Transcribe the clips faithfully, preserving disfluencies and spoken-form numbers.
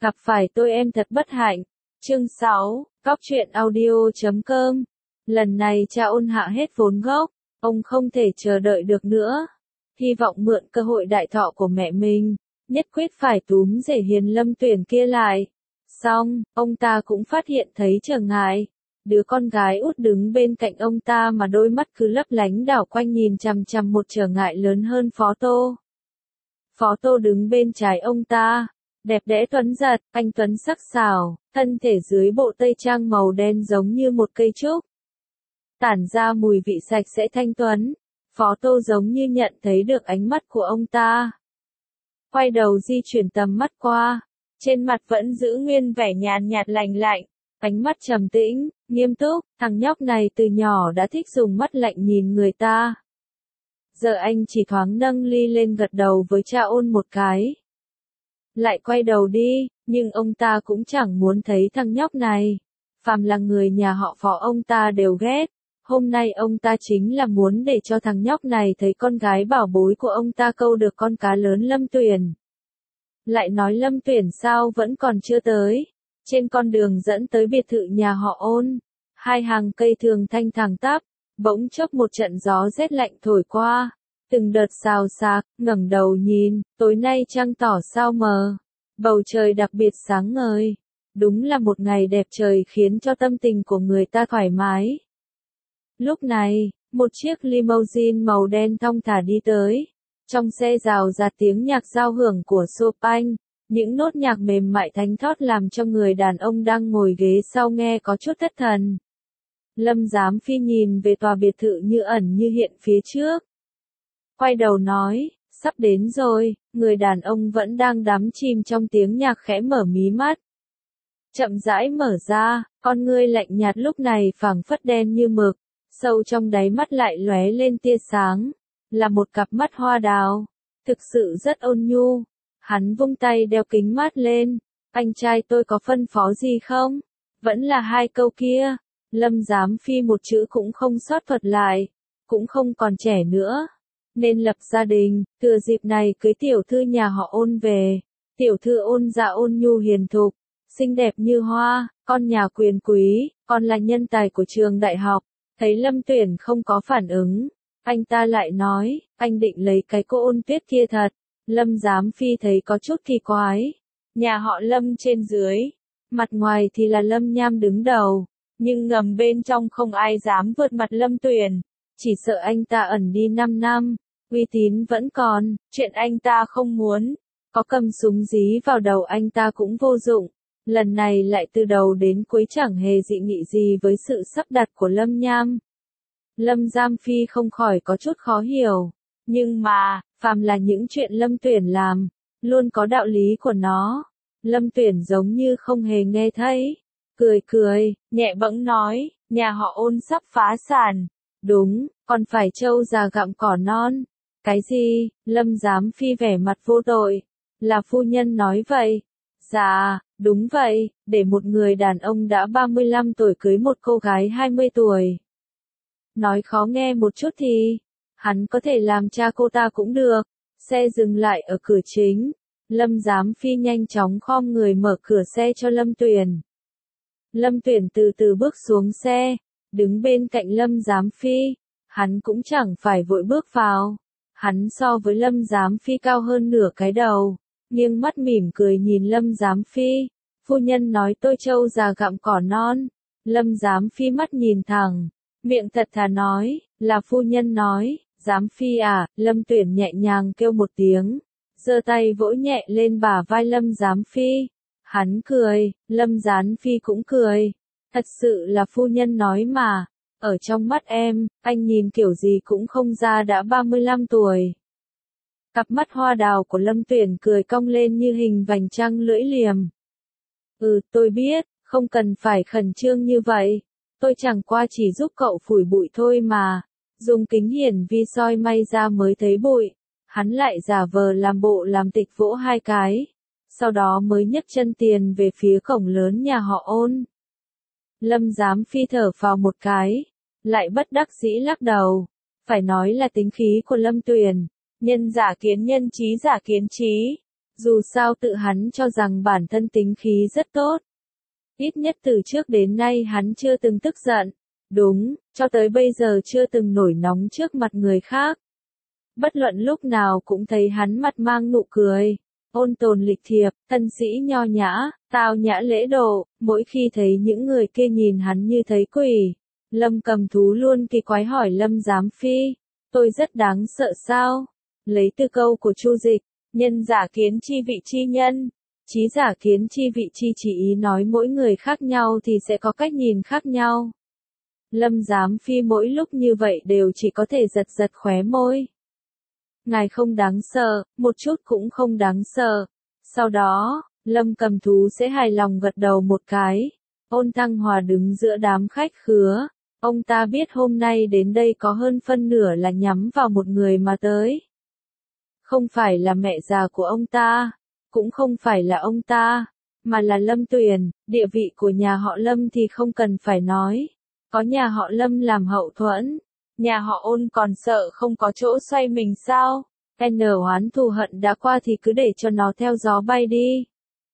Gặp phải tôi em thật bất hạnh. Chương sáu, Cóc truyện audio chấm com. Lần này cha ôn hạ hết vốn gốc, ông không thể chờ đợi được nữa. Hy vọng mượn cơ hội đại thọ của mẹ mình, nhất quyết phải túm rể Hiền Lâm Tuyển kia lại. Xong, ông ta cũng phát hiện thấy trở ngại. Đứa con gái út đứng bên cạnh ông ta mà đôi mắt cứ lấp lánh đảo quanh nhìn chằm chằm một trở ngại lớn hơn Phó Tô. Phó Tô đứng bên trái ông ta, đẹp đẽ tuấn giật, anh tuấn sắc sảo, thân thể dưới bộ tây trang màu đen giống như một cây trúc. Tản ra mùi vị sạch sẽ thanh tuấn. Phó Tô giống như nhận thấy được ánh mắt của ông ta. Quay đầu di chuyển tầm mắt qua, trên mặt vẫn giữ nguyên vẻ nhàn nhạt lạnh lạnh, ánh mắt trầm tĩnh, nghiêm túc, thằng nhóc này từ nhỏ đã thích dùng mắt lạnh nhìn người ta. Giờ anh chỉ thoáng nâng ly lên gật đầu với cha ôn một cái. Lại quay đầu đi, nhưng ông ta cũng chẳng muốn thấy thằng nhóc này. Phàm là người nhà họ Phó ông ta đều ghét. Hôm nay ông ta chính là muốn để cho thằng nhóc này thấy con gái bảo bối của ông ta câu được con cá lớn Lâm Tuyển. Lại nói Lâm Tuyển sao vẫn còn chưa tới. Trên con đường dẫn tới biệt thự nhà họ Ôn, hai hàng cây thường thanh thẳng tắp, bỗng chốc một trận gió rét lạnh thổi qua, từng đợt xào xạc, ngẩng đầu nhìn, tối nay trăng tỏ sao mờ, bầu trời đặc biệt sáng ngời, đúng là một ngày đẹp trời khiến cho tâm tình của người ta thoải mái. Lúc này, một chiếc limousine màu đen thong thả đi tới, trong xe rào rạt tiếng nhạc giao hưởng của Chopin. Những nốt nhạc mềm mại thánh thót làm cho người đàn ông đang ngồi ghế sau nghe có chút thất thần. Lâm Giám Phi nhìn về tòa biệt thự như ẩn như hiện phía trước. Quay đầu nói, sắp đến rồi, người đàn ông vẫn đang đắm chìm trong tiếng nhạc khẽ mở mí mắt. Chậm rãi mở ra, con ngươi lạnh nhạt lúc này phảng phất đen như mực, sâu trong đáy mắt lại lóe lên tia sáng, là một cặp mắt hoa đào, thực sự rất ôn nhu. Hắn vung tay đeo kính mát lên, anh trai tôi có phân phó gì không? Vẫn là hai câu kia, Lâm Giám Phi một chữ cũng không sót thuật lại, cũng không còn trẻ nữa, nên lập gia đình, thừa dịp này cưới tiểu thư nhà họ Ôn về, tiểu thư Ôn dạ ôn nhu hiền thục, xinh đẹp như hoa, con nhà quyền quý, còn là nhân tài của trường đại học. Thấy Lâm Tuyển không có phản ứng, anh ta lại nói, anh định lấy cái cô Ôn Tuyết kia thật. Lâm Giám Phi thấy có chút kỳ quái. Nhà họ Lâm trên dưới, mặt ngoài thì là Lâm Nham đứng đầu, nhưng ngầm bên trong không ai dám vượt mặt Lâm Tuyển. Chỉ sợ anh ta ẩn đi năm năm, uy tín vẫn còn, chuyện anh ta không muốn. Có cầm súng dí vào đầu anh ta cũng vô dụng. Lần này lại từ đầu đến cuối chẳng hề dị nghị gì với sự sắp đặt của Lâm Nham. Lâm Giám Phi không khỏi có chút khó hiểu. Nhưng mà, phàm là những chuyện Lâm Tuyển làm, luôn có đạo lý của nó. Lâm Tuyển giống như không hề nghe thấy. Cười cười, nhẹ bẫng nói, nhà họ Ôn sắp phá sản. Đúng, còn phải trâu già gặm cỏ non. Cái gì? Lâm Giám Phi vẻ mặt vô tội. Là phu nhân nói vậy. Dạ, đúng vậy, để một người đàn ông đã ba mươi lăm tuổi cưới một cô gái hai mươi tuổi. Nói khó nghe một chút thì, hắn có thể làm cha cô ta cũng được. Xe dừng lại ở cửa chính. Lâm Giám Phi nhanh chóng khom người mở cửa xe cho Lâm Tuyển. Lâm Tuyển từ từ bước xuống xe, đứng bên cạnh Lâm Giám Phi. Hắn cũng chẳng phải vội bước vào. Hắn so với Lâm Giám Phi cao hơn nửa cái đầu, nghiêng mắt mỉm cười nhìn Lâm Giám Phi. Phu nhân nói tôi trâu già gặm cỏ non. Lâm Giám Phi mắt nhìn thẳng, miệng thật thà nói, là phu nhân nói. Giám Phi à, Lâm Tuyển nhẹ nhàng kêu một tiếng, giơ tay vỗ nhẹ lên bả vai Lâm Giám Phi. Hắn cười, Lâm Giám Phi cũng cười. Thật sự là phu nhân nói mà, ở trong mắt em, anh nhìn kiểu gì cũng không ra đã ba mươi lăm tuổi. Cặp mắt hoa đào của Lâm Tuyển cười cong lên như hình vành trăng lưỡi liềm. Ừ, tôi biết, không cần phải khẩn trương như vậy. Tôi chẳng qua chỉ giúp cậu phủi bụi thôi mà. Dùng kính hiển vi soi may ra mới thấy bụi. Hắn lại giả vờ làm bộ làm tịch vỗ hai cái. Sau đó mới nhấc chân tiền về phía cổng lớn nhà họ Ôn. Lâm Giám Phi thở phào một cái, lại bất đắc dĩ lắc đầu. Phải nói là tính khí của Lâm Tuyển. Nhân giả kiến nhân, trí giả kiến trí. Dù sao tự hắn cho rằng bản thân tính khí rất tốt. Ít nhất từ trước đến nay hắn chưa từng tức giận. Đúng, cho tới bây giờ chưa từng nổi nóng trước mặt người khác. Bất luận lúc nào cũng thấy hắn mặt mang nụ cười, ôn tồn lịch thiệp, thân sĩ nho nhã, tao nhã lễ độ, mỗi khi thấy những người kia nhìn hắn như thấy quỷ. Lâm Cầm Thú luôn kỳ quái hỏi Lâm Giám Phi, tôi rất đáng sợ sao? Lấy từ câu của Chu Dịch, nhân giả kiến chi vị chi nhân, trí giả kiến chi vị chi chỉ ý nói mỗi người khác nhau thì sẽ có cách nhìn khác nhau. Lâm Giám Phi mỗi lúc như vậy đều chỉ có thể giật giật khóe môi. Ngài không đáng sợ, một chút cũng không đáng sợ. Sau đó, Lâm Cầm Thú sẽ hài lòng gật đầu một cái. Ôn Thăng Hòa đứng giữa đám khách khứa. Ông ta biết hôm nay đến đây có hơn phân nửa là nhắm vào một người mà tới. Không phải là mẹ già của ông ta, cũng không phải là ông ta, mà là Lâm Tuyền. Địa vị của nhà họ Lâm thì không cần phải nói. Có nhà họ Lâm làm hậu thuẫn. Nhà họ Ôn còn sợ không có chỗ xoay mình sao? N oán thù hận đã qua thì cứ để cho nó theo gió bay đi.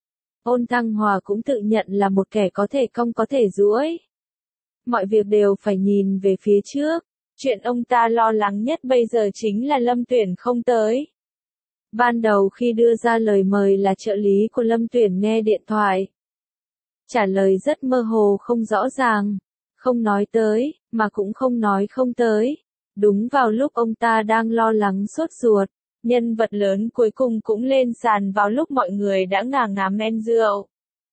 Ôn Thăng Hòa cũng tự nhận là một kẻ có thể cong có thể duỗi. Mọi việc đều phải nhìn về phía trước. Chuyện ông ta lo lắng nhất bây giờ chính là Lâm Tuyển không tới. Ban đầu khi đưa ra lời mời là trợ lý của Lâm Tuyển nghe điện thoại. Trả lời rất mơ hồ không rõ ràng. Không nói tới, mà cũng không nói không tới. Đúng vào lúc ông ta đang lo lắng sốt ruột, nhân vật lớn cuối cùng cũng lên sàn vào lúc mọi người đã ngà ngà men rượu.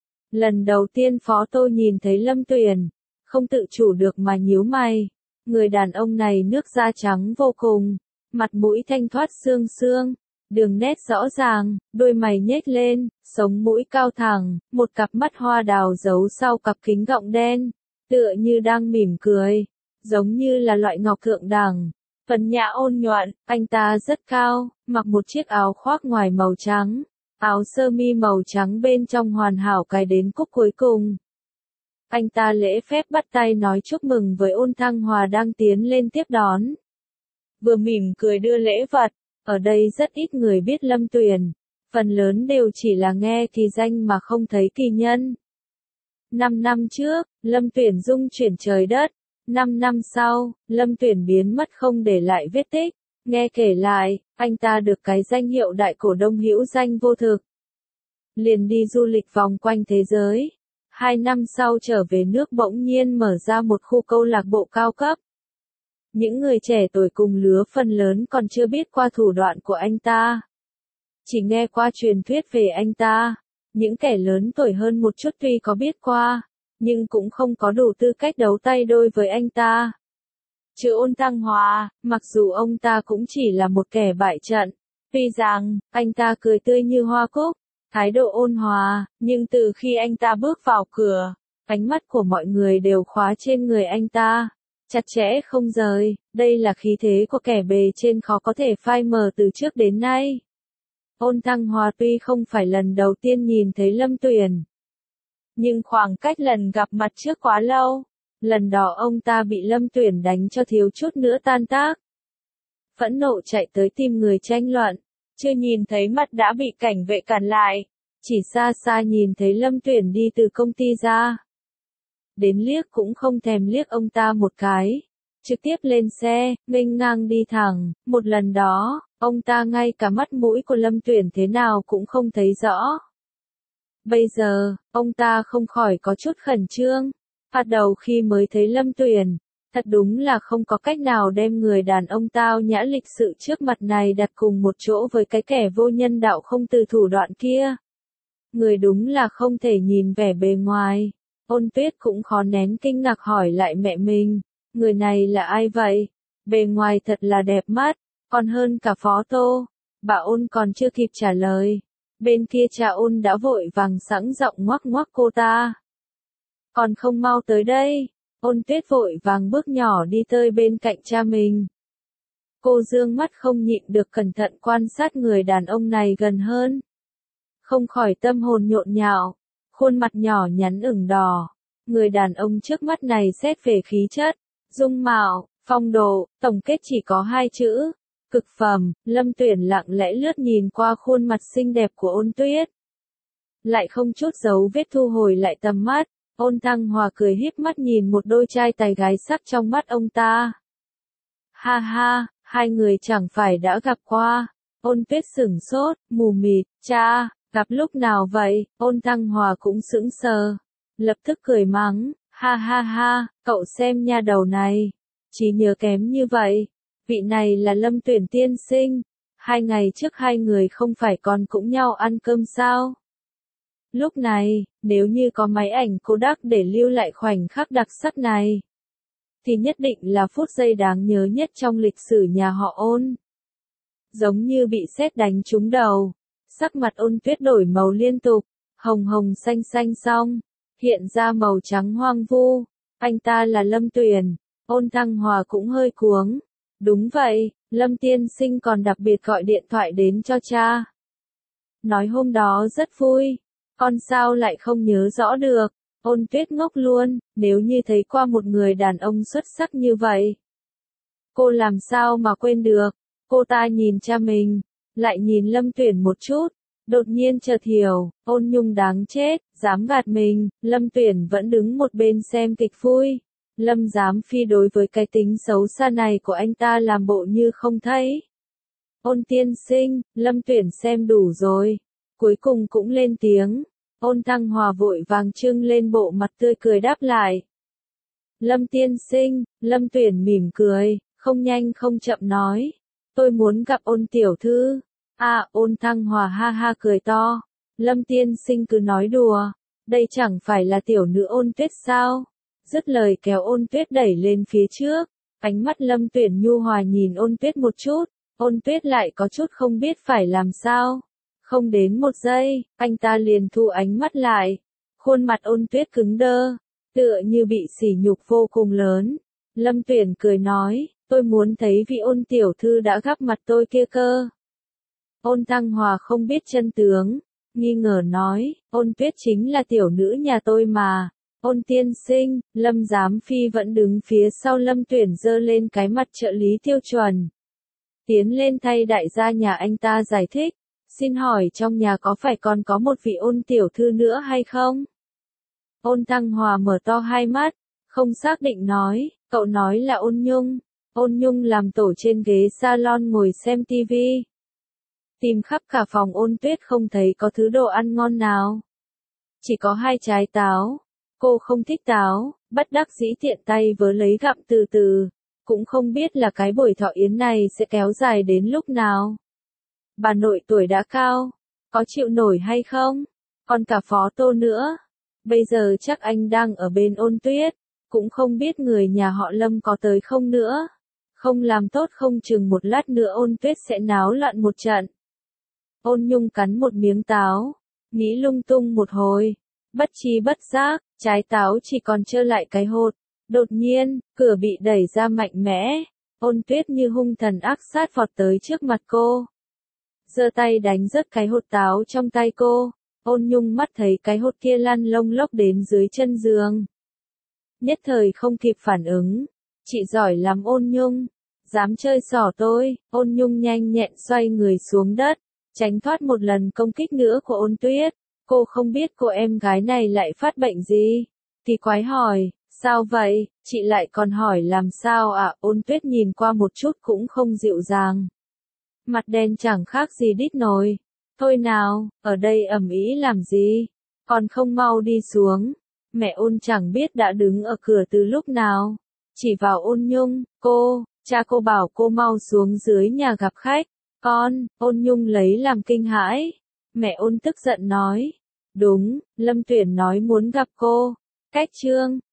Lần đầu tiên Phó Tô nhìn thấy Lâm Tuyền, không tự chủ được mà nhíu mày. Người đàn ông này nước da trắng vô cùng, mặt mũi thanh thoát xương xương, đường nét rõ ràng, đôi mày nhếch lên, sống mũi cao thẳng, một cặp mắt hoa đào giấu sau cặp kính gọng đen. Tựa như đang mỉm cười, giống như là loại ngọc thượng đẳng, phần nhã ôn nhuận. Anh ta rất cao, mặc một chiếc áo khoác ngoài màu trắng, áo sơ mi màu trắng bên trong hoàn hảo cài đến cúc cuối cùng. Anh ta lễ phép bắt tay nói chúc mừng với Ôn Thăng Hòa đang tiến lên tiếp đón. Vừa mỉm cười đưa lễ vật, ở đây rất ít người biết Lâm Tuyền, phần lớn đều chỉ là nghe kỳ danh mà không thấy kỳ nhân. Năm năm trước, Lâm Tuyển dung chuyển trời đất. Năm năm sau, Lâm Tuyển biến mất không để lại vết tích. Nghe kể lại, anh ta được cái danh hiệu đại cổ đông hữu danh vô thực. Liền đi du lịch vòng quanh thế giới. Hai năm sau trở về nước bỗng nhiên mở ra một khu câu lạc bộ cao cấp. Những người trẻ tuổi cùng lứa phần lớn còn chưa biết qua thủ đoạn của anh ta. Chỉ nghe qua truyền thuyết về anh ta. Những kẻ lớn tuổi hơn một chút tuy có biết qua, nhưng cũng không có đủ tư cách đấu tay đôi với anh ta. Chứ Ôn Thăng Hòa, mặc dù ông ta cũng chỉ là một kẻ bại trận, tuy rằng, anh ta cười tươi như hoa cúc, thái độ ôn hòa, nhưng từ khi anh ta bước vào cửa, ánh mắt của mọi người đều khóa trên người anh ta, chặt chẽ không rời. Đây là khí thế của kẻ bề trên khó có thể phai mờ từ trước đến nay. Ôn Thăng Hòa tuy không phải lần đầu tiên nhìn thấy Lâm Tuyền, nhưng khoảng cách lần gặp mặt trước quá lâu, lần đó ông ta bị Lâm Tuyền đánh cho thiếu chút nữa tan tác. Phẫn nộ chạy tới tìm người tranh luận, chưa nhìn thấy mặt đã bị cảnh vệ cản lại, chỉ xa xa nhìn thấy Lâm Tuyền đi từ công ty ra. Đến liếc cũng không thèm liếc ông ta một cái, trực tiếp lên xe, nghênh ngang đi thẳng. Một lần đó, ông ta ngay cả mắt mũi của Lâm Tuyền thế nào cũng không thấy rõ. Bây giờ, ông ta không khỏi có chút khẩn trương. Bắt đầu khi mới thấy Lâm Tuyền, thật đúng là không có cách nào đem người đàn ông tao nhã lịch sự trước mặt này đặt cùng một chỗ với cái kẻ vô nhân đạo không từ thủ đoạn kia. Người đúng là không thể nhìn vẻ bề ngoài. Ôn Tuyết cũng khó nén kinh ngạc hỏi lại mẹ mình, người này là ai vậy? Bề ngoài thật là đẹp mắt, còn hơn cả Phó Tô. Bà Ôn còn chưa kịp trả lời, bên kia cha Ôn đã vội vàng sẵn giọng ngoắc ngoắc cô ta. Còn không mau tới đây. Ôn Tuyết vội vàng bước nhỏ đi tới bên cạnh cha mình. Cô dương mắt không nhịn được cẩn thận quan sát người đàn ông này gần hơn. Không khỏi tâm hồn nhộn nhạo, khuôn mặt nhỏ nhắn ửng đỏ. Người đàn ông trước mắt này xét về khí chất, dung mạo, phong độ, tổng kết chỉ có hai chữ, Cực phẩm, Lâm Tuyển lặng lẽ lướt nhìn qua khuôn mặt xinh đẹp của Ôn Tuyết. Lại không chút giấu vết thu hồi lại tầm mắt, Ôn Thăng Hòa cười híp mắt nhìn một đôi trai tài gái sắc trong mắt ông ta. Ha ha, hai người chẳng phải đã gặp qua. Ôn Tuyết sửng sốt, mù mịt, cha, gặp lúc nào vậy? Ôn Thăng Hòa cũng sững sờ, lập tức cười mắng, ha ha ha, cậu xem nha đầu này, trí nhớ kém như vậy. Vị này là Lâm Tuyển tiên sinh, hai ngày trước hai người không phải còn cũng nhau ăn cơm sao? Lúc này, nếu như có máy ảnh Kodak để lưu lại khoảnh khắc đặc sắc này, thì nhất định là phút giây đáng nhớ nhất trong lịch sử nhà họ Ôn. Giống như bị sét đánh trúng đầu, sắc mặt Ôn Tuyết đổi màu liên tục, hồng hồng xanh xanh xong, hiện ra màu trắng hoang vu. Anh ta là Lâm Tuyển. Ôn Thăng Hòa cũng hơi cuống. Đúng vậy, Lâm tiên sinh còn đặc biệt gọi điện thoại đến cho cha. Nói hôm đó rất vui, con sao lại không nhớ rõ được. Ôn Tuyết ngốc luôn, nếu như thấy qua một người đàn ông xuất sắc như vậy, cô làm sao mà quên được. Cô ta nhìn cha mình, lại nhìn Lâm Tuyển một chút, đột nhiên chợt hiểu, Ôn Nhung đáng chết, dám gạt mình. Lâm Tuyển vẫn đứng một bên xem kịch vui. Lâm Giám Phi đối với cái tính xấu xa này của anh ta làm bộ như không thấy. Ôn tiên sinh, Lâm Tuyển xem đủ rồi, cuối cùng cũng lên tiếng. Ôn Thăng Hòa vội vàng trưng lên bộ mặt tươi cười đáp lại. Lâm tiên sinh, Lâm Tuyển mỉm cười, không nhanh không chậm nói. Tôi muốn gặp Ôn tiểu thư. À, Ôn Thăng Hòa ha ha cười to. Lâm tiên sinh cứ nói đùa, đây chẳng phải là tiểu nữ Ôn Tuyết sao? Dứt lời kéo Ôn Tuyết đẩy lên phía trước. Ánh mắt Lâm Tuyển nhu hòa nhìn Ôn Tuyết một chút, Ôn Tuyết lại có chút không biết phải làm sao. Không đến một giây, anh ta liền thu ánh mắt lại. Khuôn mặt Ôn Tuyết cứng đơ, tựa như bị sỉ nhục vô cùng lớn. Lâm Tuyển cười nói, tôi muốn thấy vị Ôn tiểu thư đã gặp mặt tôi kia cơ. Ôn Thăng Hòa không biết chân tướng, nghi ngờ nói, Ôn Tuyết chính là tiểu nữ nhà tôi mà. Ôn tiên sinh, Lâm Giám Phi vẫn đứng phía sau Lâm Tuyển giơ lên cái mặt trợ lý tiêu chuẩn. Tiến lên thay đại gia nhà anh ta giải thích, xin hỏi trong nhà có phải còn có một vị Ôn tiểu thư nữa hay không? Ôn Thăng Hòa mở to hai mắt, không xác định nói, cậu nói là Ôn Nhung. Ôn Nhung làm tổ trên ghế salon ngồi xem tivi. Tìm khắp cả phòng Ôn Tuyết không thấy có thứ đồ ăn ngon nào. Chỉ có hai trái táo. Cô không thích táo, bất đắc dĩ tiện tay vớ lấy gặm từ từ. Cũng không biết là cái buổi thọ yến này sẽ kéo dài đến lúc nào. Bà nội tuổi đã cao, có chịu nổi hay không? Còn cả Phó Tô nữa. Bây giờ chắc anh đang ở bên Ôn Tuyết, cũng không biết người nhà họ Lâm có tới không nữa. Không làm tốt không chừng một lát nữa Ôn Tuyết sẽ náo loạn một trận. Ôn Nhung cắn một miếng táo, nghĩ lung tung một hồi. Bất chi bất giác, trái táo chỉ còn trơ lại cái hột. Đột nhiên, cửa bị đẩy ra mạnh mẽ. Ôn Tuyết như hung thần ác sát vọt tới trước mặt cô. Giơ tay đánh rớt cái hột táo trong tay cô. Ôn Nhung mắt thấy cái hột kia lăn lông lốc đến dưới chân giường. Nhất thời không kịp phản ứng. Chị giỏi lắm Ôn Nhung. Dám chơi xỏ tôi. Ôn Nhung nhanh nhẹn xoay người xuống đất, tránh thoát một lần công kích nữa của Ôn Tuyết. Cô không biết cô em gái này lại phát bệnh gì. Thì quái hỏi, sao vậy, chị lại còn hỏi làm sao ạ? À? Ôn Tuyết nhìn qua một chút cũng không dịu dàng. Mặt đen chẳng khác gì đít nồi. Thôi nào, ở đây ầm ĩ làm gì? Còn không mau đi xuống. Mẹ Ôn chẳng biết đã đứng ở cửa từ lúc nào. Chỉ vào Ôn Nhung, cô, cha cô bảo cô mau xuống dưới nhà gặp khách. Con, Ôn Nhung lấy làm kinh hãi. Mẹ Ôn tức giận nói. Đúng, Lâm Tuyển nói muốn gặp cô. Cách chương.